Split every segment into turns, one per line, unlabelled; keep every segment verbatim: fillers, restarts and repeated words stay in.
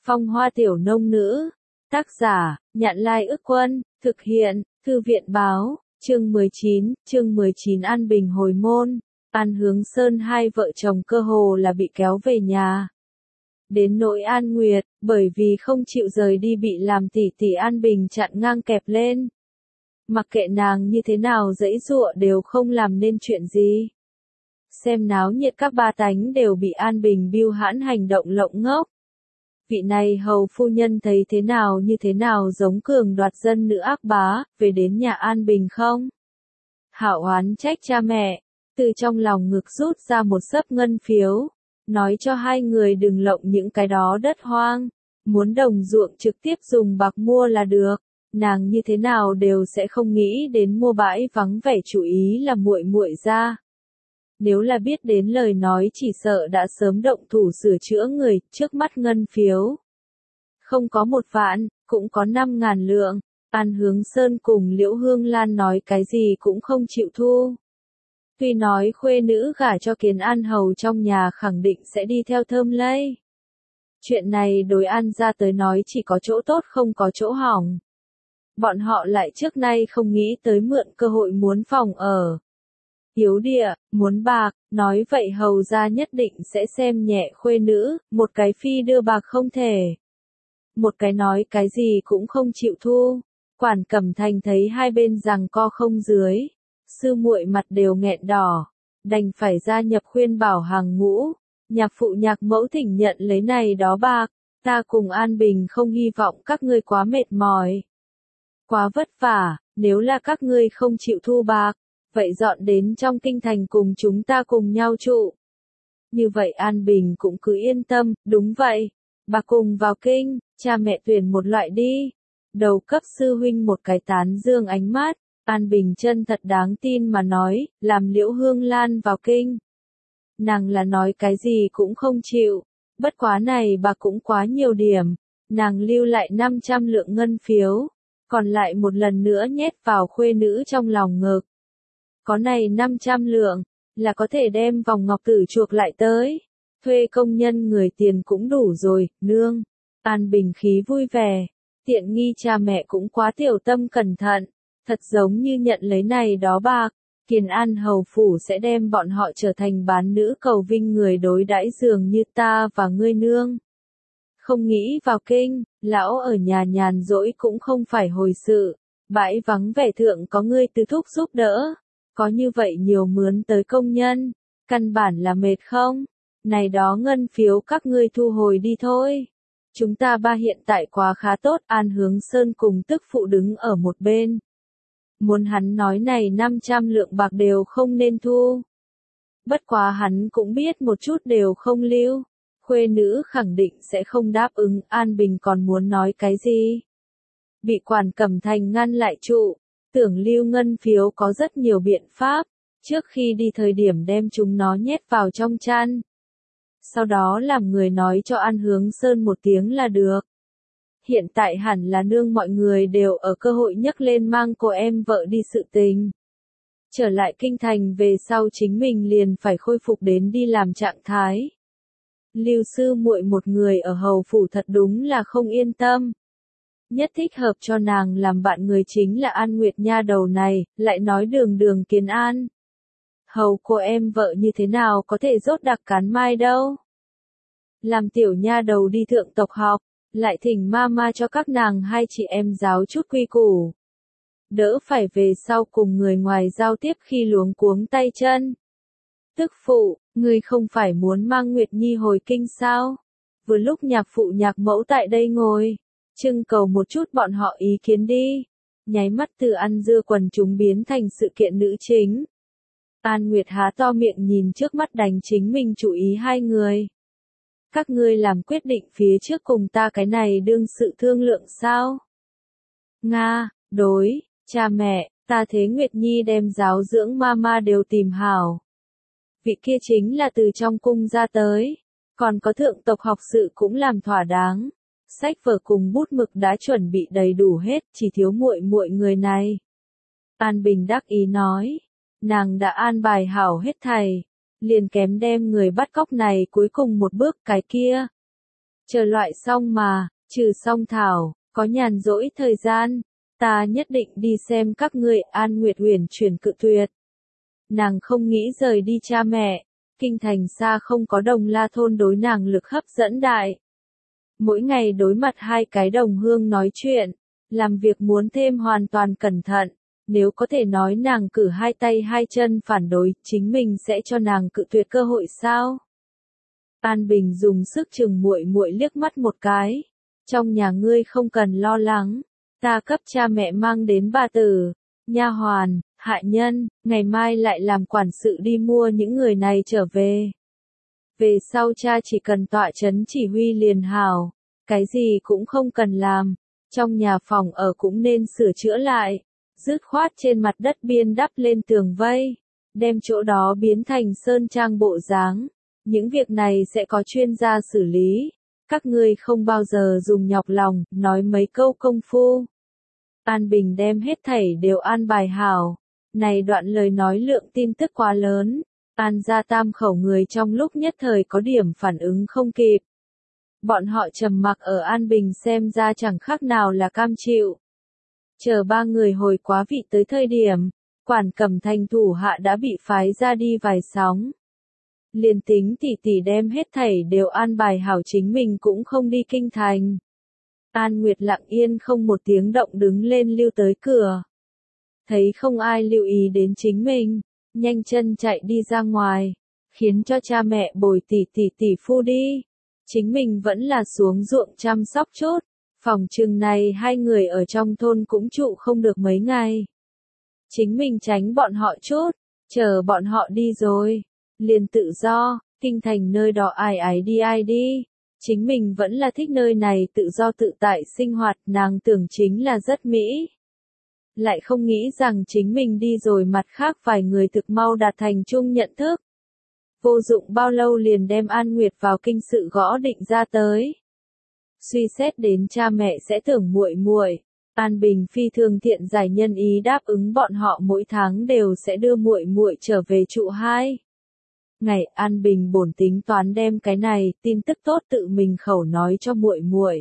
Phong Hoa Tiểu Nông Nữ. Tác giả, Nhạn Lai Ức Quân, thực hiện, Thư viện Báo, chương mười chín, chương mười chín An Bình hồi môn. An Hướng Sơn hai vợ chồng cơ hồ là bị kéo về nhà. Đến nỗi An Nguyệt, bởi vì không chịu rời đi bị làm tỷ tỷ An Bình chặn ngang kẹp lên. Mặc kệ nàng như thế nào giãy giụa đều không làm nên chuyện gì. Xem náo nhiệt các ba tánh đều bị An Bình bưu hãn hành động lộng ngốc. Vị này hầu phu nhân thấy thế nào như thế nào giống cường đoạt dân nữ ác bá, về đến nhà An Bình không? Hạo oán trách cha mẹ, từ trong lòng ngực rút ra một xấp ngân phiếu, nói cho hai người đừng lộng những cái đó đất hoang, muốn đồng ruộng trực tiếp dùng bạc mua là được. Nàng như thế nào đều sẽ không nghĩ đến mua bãi vắng vẻ, chủ ý là muội muội ra. Nếu là biết đến lời nói chỉ sợ đã sớm động thủ sửa chữa người, trước mắt ngân phiếu. Không có một vạn, cũng có năm ngàn lượng. An Hướng Sơn cùng Liễu Hương Lan nói cái gì cũng không chịu thu. Tuy nói khuê nữ gả cho Kiến An hầu trong nhà khẳng định sẽ đi theo thơm lây. Chuyện này đối An gia tới nói chỉ có chỗ tốt không có chỗ hỏng. Bọn họ lại trước nay không nghĩ tới mượn cơ hội muốn phòng ở. Hiếu địa, muốn bạc, nói vậy hầu gia nhất định sẽ xem nhẹ khuê nữ, một cái phi đưa bạc không thể. Một cái nói cái gì cũng không chịu thu. Quản Cẩm Thành thấy hai bên giằng co không dưới, sư muội mặt đều nghẹn đỏ, đành phải gia nhập khuyên bảo hàng ngũ. Nhạc phụ nhạc mẫu thỉnh nhận lấy này đó bạc, ta cùng An Bình không hy vọng các ngươi quá mệt mỏi. Quá vất vả, nếu là các ngươi không chịu thu bạc, vậy dọn đến trong kinh thành cùng chúng ta cùng nhau trụ. Như vậy An Bình cũng cứ yên tâm, đúng vậy. Bà cùng vào kinh, cha mẹ tuyển một loại đi. Đầu cấp sư huynh một cái tán dương ánh mắt, An Bình chân thật đáng tin mà nói, làm Liễu Hương Lan vào kinh. Nàng là nói cái gì cũng không chịu, bất quá này bà cũng quá nhiều điểm, nàng lưu lại năm trăm lượng ngân phiếu, còn lại một lần nữa nhét vào khuê nữ trong lòng ngực. Có này năm trăm lượng, là có thể đem vòng ngọc tử chuộc lại tới. Thuê công nhân người tiền cũng đủ rồi, nương. An Bình khí vui vẻ. Tiện nghi cha mẹ cũng quá tiểu tâm cẩn thận. Thật giống như nhận lấy này đó bạc. Kiến An hầu phủ sẽ đem bọn họ trở thành bán nữ cầu vinh người đối đãi dường như ta và ngươi nương. Không nghĩ vào kinh, lão ở nhà nhàn rỗi cũng không phải hồi sự. Bãi vắng vẻ thượng có ngươi từ thúc giúp đỡ. Có như vậy nhiều mướn tới công nhân, căn bản là mệt không? Này đó ngân phiếu các ngươi thu hồi đi thôi. Chúng ta ba hiện tại quá khá tốt. An Hướng Sơn cùng tức phụ đứng ở một bên. Muốn hắn nói này năm trăm lượng bạc đều không nên thu. Bất quá hắn cũng biết một chút đều không lưu. Khuê nữ khẳng định sẽ không đáp ứng. An Bình còn muốn nói cái gì? Bị Quản Cẩm Thành ngăn lại trụ. Tưởng lưu ngân phiếu có rất nhiều biện pháp, trước khi đi thời điểm đem chúng nó nhét vào trong chăn. Sau đó làm người nói cho An Hướng Sơn một tiếng là được. Hiện tại hẳn là nương mọi người đều ở cơ hội nhấc lên mang cô em vợ đi sự tình. Trở lại kinh thành về sau chính mình liền phải khôi phục đến đi làm trạng thái. Lưu sư muội một người ở hầu phủ thật đúng là không yên tâm. Nhất thích hợp cho nàng làm bạn người chính là An Nguyệt nha đầu này, lại nói đường đường Kiến An. Hầu cô em vợ như thế nào có thể rốt đặc cán mai đâu. Làm tiểu nha đầu đi thượng tộc học, lại thỉnh ma ma cho các nàng hai chị em giáo chút quy củ. Đỡ phải về sau cùng người ngoài giao tiếp khi luống cuống tay chân. Tức phụ, ngươi không phải muốn mang Nguyệt Nhi hồi kinh sao? Vừa lúc nhạc phụ nhạc mẫu tại đây ngồi. Trưng cầu một chút bọn họ ý kiến đi. Nháy mắt từ ăn dưa quần chúng biến thành sự kiện nữ chính. An Nguyệt há to miệng nhìn trước mắt đánh chính mình chú ý hai người. Các ngươi làm quyết định phía trước cùng ta cái này đương sự thương lượng sao? Nga, đối, cha mẹ, ta thế Nguyệt Nhi đem giáo dưỡng mama đều tìm hảo. Vị kia chính là từ trong cung ra tới. Còn có thượng tộc học sự cũng làm thỏa đáng. Sách vở cùng bút mực đã chuẩn bị đầy đủ hết, chỉ thiếu muội muội người này. An Bình đắc ý nói, nàng đã an bài hảo hết thầy, liền kém đem người bắt cóc này cuối cùng một bước cái kia. Chờ loại xong mà, trừ xong thảo, có nhàn rỗi thời gian, ta nhất định đi xem các ngươi. An Nguyệt Huyền chuyển cự tuyệt. Nàng không nghĩ rời đi cha mẹ, kinh thành xa không có Đồng La thôn đối nàng lực hấp dẫn đại. Mỗi ngày đối mặt hai cái đồng hương nói chuyện, làm việc muốn thêm hoàn toàn cẩn thận, nếu có thể nói nàng cử hai tay hai chân phản đối, chính mình sẽ cho nàng cự tuyệt cơ hội sao? An Bình dùng sức chừng muội muội liếc mắt một cái, trong nhà ngươi không cần lo lắng, ta cấp cha mẹ mang đến bà tử, nha hoàn, hạ nhân, ngày mai lại làm quản sự đi mua những người này trở về. Về sau cha chỉ cần tọa chấn chỉ huy liền hảo, cái gì cũng không cần làm, trong nhà phòng ở cũng nên sửa chữa lại, dứt khoát trên mặt đất biên đắp lên tường vây, đem chỗ đó biến thành sơn trang bộ dáng. Những việc này sẽ có chuyên gia xử lý, các ngươi không bao giờ dùng nhọc lòng, nói mấy câu công phu. An Bình đem hết thảy đều an bài hảo, này đoạn lời nói lượng tin tức quá lớn, An gia tam khẩu người trong lúc nhất thời có điểm phản ứng không kịp. Bọn họ trầm mặc ở An Bình xem ra chẳng khác nào là cam chịu. Chờ ba người hồi quá vị tới thời điểm, quản cẩm thành thủ hạ đã bị phái ra đi vài sóng. Liền tính tỷ tỷ đem hết thảy đều an bài hảo chính mình cũng không đi kinh thành. An Nguyệt lặng yên không một tiếng động đứng lên lưu tới cửa. Thấy không ai lưu ý đến chính mình, nhanh chân chạy đi ra ngoài, khiến cho cha mẹ bồi tỷ tỷ tỷ phu đi. Chính mình vẫn là xuống ruộng chăm sóc chút, phòng chừng này hai người ở trong thôn cũng trụ không được mấy ngày. Chính mình tránh bọn họ chút, chờ bọn họ đi rồi, liền tự do, kinh thành nơi đó ai ấy đi ai đi. Chính mình vẫn là thích nơi này tự do tự tại sinh hoạt, nàng tưởng chính là rất mỹ. Lại không nghĩ rằng chính mình đi rồi mặt khác vài người thực mau đạt thành chung nhận thức. Vô dụng bao lâu liền đem An Nguyệt vào kinh sự gõ định ra tới. Suy xét đến cha mẹ sẽ tưởng muội muội, An Bình phi thường thiện giải nhân ý đáp ứng bọn họ mỗi tháng đều sẽ đưa muội muội trở về trụ hai. Ngày An Bình bổn tính toán đem cái này tin tức tốt tự mình khẩu nói cho muội muội.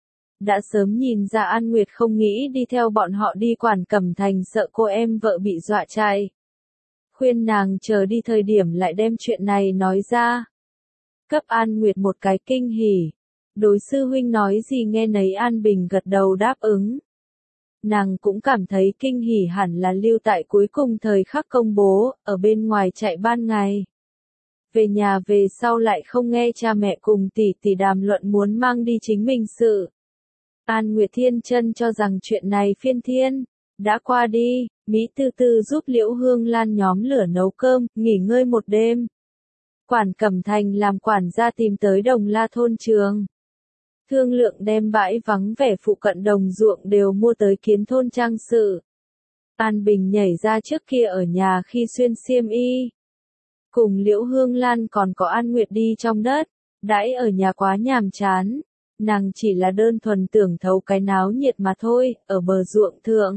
Đã sớm nhìn ra An Nguyệt không nghĩ đi theo bọn họ đi Quản Cẩm Thành, sợ cô em vợ bị dọa chạy. Khuyên nàng chờ đi thời điểm lại đem chuyện này nói ra. Cấp An Nguyệt một cái kinh hỉ. Đối sư huynh nói gì nghe nấy, An Bình gật đầu đáp ứng. Nàng cũng cảm thấy kinh hỉ hẳn là lưu tại cuối cùng thời khắc công bố, ở bên ngoài chạy ban ngày. Về nhà về sau lại không nghe cha mẹ cùng tỷ tỷ đàm luận muốn mang đi chính mình sự. An Nguyệt Thiên Chân cho rằng chuyện này phiên thiên đã qua đi, Mỹ Tư Tư giúp Liễu Hương Lan nhóm lửa nấu cơm, nghỉ ngơi một đêm. Quản Cẩm Thành làm quản gia tìm tới Đồng La thôn trường. Thương lượng đem bãi vắng vẻ phụ cận đồng ruộng đều mua tới kiến thôn trang sự. An Bình nhảy ra trước kia ở nhà khi xuyên xiêm y. Cùng Liễu Hương Lan còn có An Nguyệt đi trong đất, đãi ở nhà quá nhàm chán. Nàng chỉ là đơn thuần tưởng thấu cái náo nhiệt mà thôi, ở bờ ruộng thượng.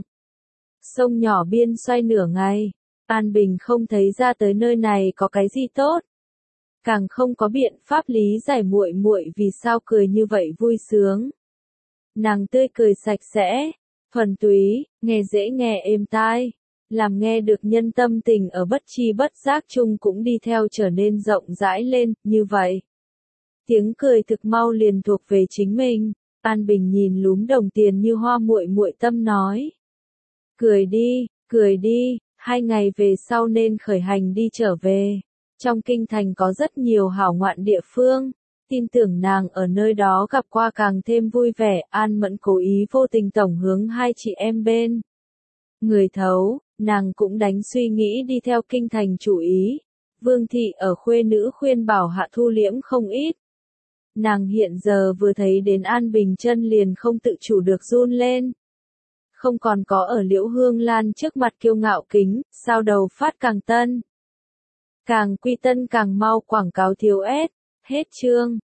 Sông nhỏ biên xoay nửa ngày, An Bình không thấy ra tới nơi này có cái gì tốt. Càng không có biện pháp lý giải muội muội vì sao cười như vậy vui sướng. Nàng tươi cười sạch sẽ, thuần túy, nghe dễ nghe êm tai, làm nghe được nhân tâm tình ở bất chi bất giác chung cũng đi theo trở nên rộng rãi lên, như vậy. Tiếng cười thực mau liền thuộc về chính mình, An Bình nhìn lúm đồng tiền như hoa muội muội tâm nói. Cười đi, cười đi, hai ngày về sau nên khởi hành đi trở về. Trong kinh thành có rất nhiều hảo ngoạn địa phương, tin tưởng nàng ở nơi đó gặp qua càng thêm vui vẻ. An Mẫn cố ý vô tình tổng hướng hai chị em bên. Người thấu, nàng cũng đánh suy nghĩ đi theo kinh thành chủ ý. Vương thị ở khuê nữ khuyên bảo hạ thu liễm không ít. Nàng hiện giờ vừa thấy đến An Bình chân liền không tự chủ được run lên. Không còn có ở Liễu Hương Lan trước mặt kiêu ngạo kính, sao đầu phát càng tân. Càng quy tân càng mau, quảng cáo thiếu ép, hết chương.